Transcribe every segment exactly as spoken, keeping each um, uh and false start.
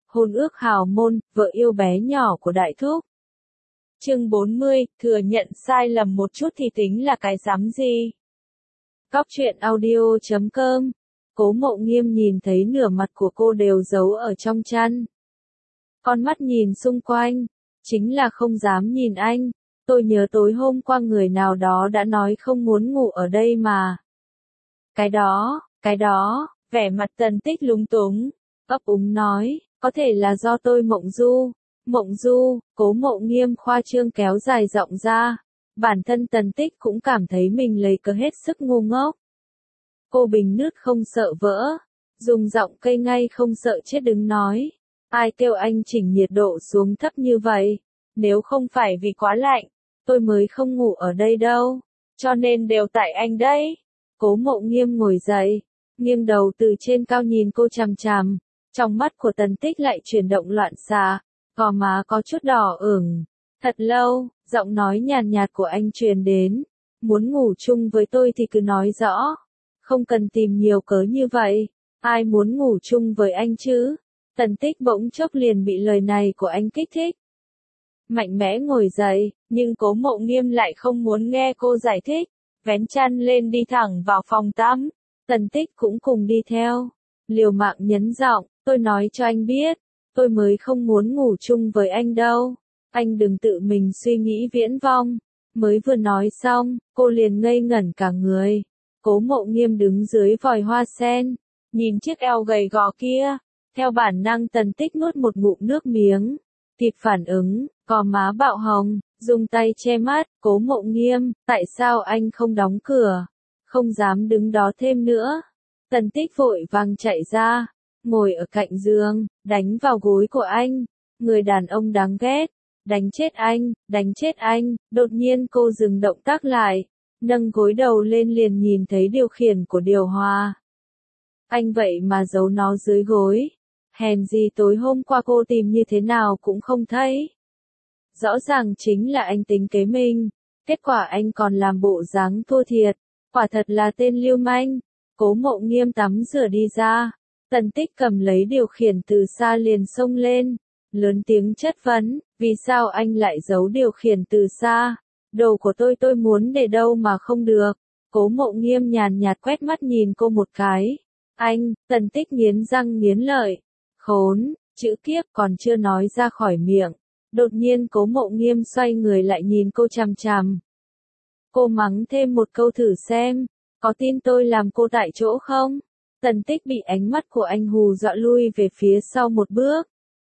hôn ước hào môn, vợ yêu bé nhỏ của đại thúc. Chương bốn mươi, thừa nhận sai lầm một chút thì tính là cái rắm gì? Cóc truyện audio chấm com. Cố Mộ Nghiêm nhìn thấy nửa mặt của cô đều giấu ở trong chăn. Con mắt nhìn xung quanh, chính là không dám nhìn anh. Tôi nhớ tối hôm qua người nào đó đã nói không muốn ngủ ở đây mà. Cái đó, cái đó, vẻ mặt Tần Tích lúng túng, ấp úng nói, có thể là do tôi mộng du. Mộng du, Cố Mộ Nghiêm khoa trương kéo dài giọng ra. Bản thân Tần Tích cũng cảm thấy mình lấy cớ hết sức ngu ngốc. Cô bình nứt không sợ vỡ, dùng giọng cây ngay không sợ chết đứng nói. Ai kêu anh chỉnh nhiệt độ xuống thấp như vậy, nếu không phải vì quá lạnh, tôi mới không ngủ ở đây đâu, cho nên đều tại anh đấy. Cố Mộ Nghiêm ngồi dậy, nghiêng đầu từ trên cao nhìn cô chằm chằm, trong mắt của Tần Tích lại chuyển động loạn xạ, gò má có chút đỏ ửng. Thật lâu, giọng nói nhàn nhạt của anh truyền đến, muốn ngủ chung với tôi thì cứ nói rõ, không cần tìm nhiều cớ như vậy, ai muốn ngủ chung với anh chứ? Tần Tích bỗng chốc liền bị lời này của anh kích thích. Mạnh mẽ ngồi dậy, nhưng Cố Mộ Nghiêm lại không muốn nghe cô giải thích, vén chăn lên đi thẳng vào phòng tắm. Tần Tích cũng cùng đi theo, liều mạng nhấn giọng, tôi nói cho anh biết, tôi mới không muốn ngủ chung với anh đâu, anh đừng tự mình suy nghĩ viễn vông. Mới vừa nói xong, cô liền ngây ngẩn cả người. Cố Mộ Nghiêm đứng dưới vòi hoa sen, nhìn chiếc eo gầy gò kia, theo bản năng Tần Tích nuốt một ngụm nước miếng, kịp phản ứng, gò má bạo hồng, dùng tay che mắt. Cố Mộ Nghiêm, tại sao anh không đóng cửa? Không dám đứng đó thêm nữa. Tần Tích vội vàng chạy ra, ngồi ở cạnh giường, đánh vào gối của anh. Người đàn ông đáng ghét, đánh chết anh, đánh chết anh. Đột nhiên cô dừng động tác lại, nâng gối đầu lên liền nhìn thấy điều khiển của điều hòa. Anh vậy mà giấu nó dưới gối. Hèn gì tối hôm qua cô tìm như thế nào cũng không thấy. Rõ ràng chính là anh tính kế mình, kết quả anh còn làm bộ dáng thua thiệt, quả thật là tên lưu manh. Cố Mộ Nghiêm tắm rửa đi ra, Tần Tích cầm lấy điều khiển từ xa liền xông lên, lớn tiếng chất vấn, vì sao anh lại giấu điều khiển từ xa? Đồ của tôi tôi muốn để đâu mà không được. Cố Mộ Nghiêm nhàn nhạt quét mắt nhìn cô một cái. Anh, Tần Tích nghiến răng nghiến lợi. Khốn, chữ kiếp còn chưa nói ra khỏi miệng. Đột nhiên Cố Mộ Nghiêm xoay người lại nhìn cô chằm chằm. Cô mắng thêm một câu thử xem, có tin tôi làm cô tại chỗ không? Tần Tích bị ánh mắt của anh hù dọa lui về phía sau một bước.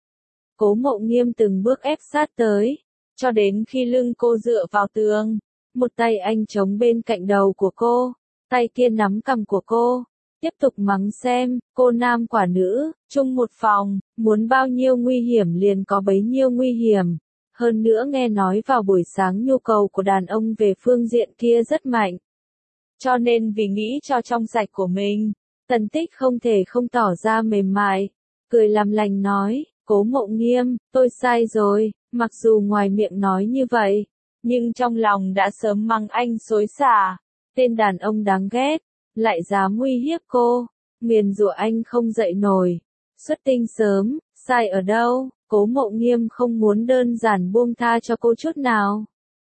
Cố Mộ Nghiêm từng bước ép sát tới, cho đến khi lưng cô dựa vào tường, một tay anh chống bên cạnh đầu của cô, tay kia nắm cằm của cô, tiếp tục mắng xem, cô nam quả nữ, chung một phòng, muốn bao nhiêu nguy hiểm liền có bấy nhiêu nguy hiểm. Hơn nữa nghe nói vào buổi sáng nhu cầu của đàn ông về phương diện kia rất mạnh. Cho nên vì nghĩ cho trong sạch của mình, Tần Tích không thể không tỏ ra mềm mại, cười làm lành nói, Cố Mộ Nghiêm, tôi sai rồi, mặc dù ngoài miệng nói như vậy, nhưng trong lòng đã sớm mắng anh xối xả, tên đàn ông đáng ghét, lại dám uy hiếp cô, nguyền rủa anh không dậy nổi. Xuất tinh sớm, sai ở đâu? Cố Mộ Nghiêm không muốn đơn giản buông tha cho cô chút nào.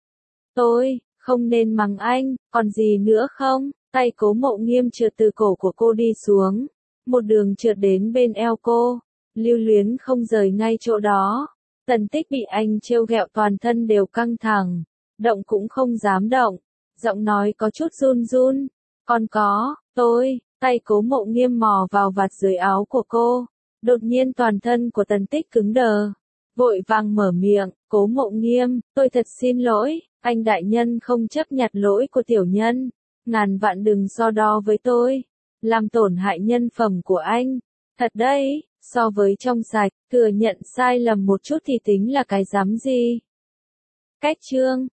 Tôi, không nên mắng anh, còn gì nữa không? Tay Cố Mộ Nghiêm trượt từ cổ của cô đi xuống, một đường trượt đến bên eo cô, lưu luyến không rời ngay chỗ đó. Tần Tích bị anh trêu ghẹo toàn thân đều căng thẳng, động cũng không dám động, giọng nói có chút run run. Còn có, tôi, tay Cố Mộ Nghiêm mò vào vạt dưới áo của cô, đột nhiên toàn thân của Tần Tích cứng đờ, vội vàng mở miệng, Cố Mộ Nghiêm, tôi thật xin lỗi, anh đại nhân không chấp nhặt lỗi của tiểu nhân, ngàn vạn đừng so đo với tôi, làm tổn hại nhân phẩm của anh. Thật đấy, so với trong sạch, thừa nhận sai lầm một chút thì tính là cái rắm gì. Cách chương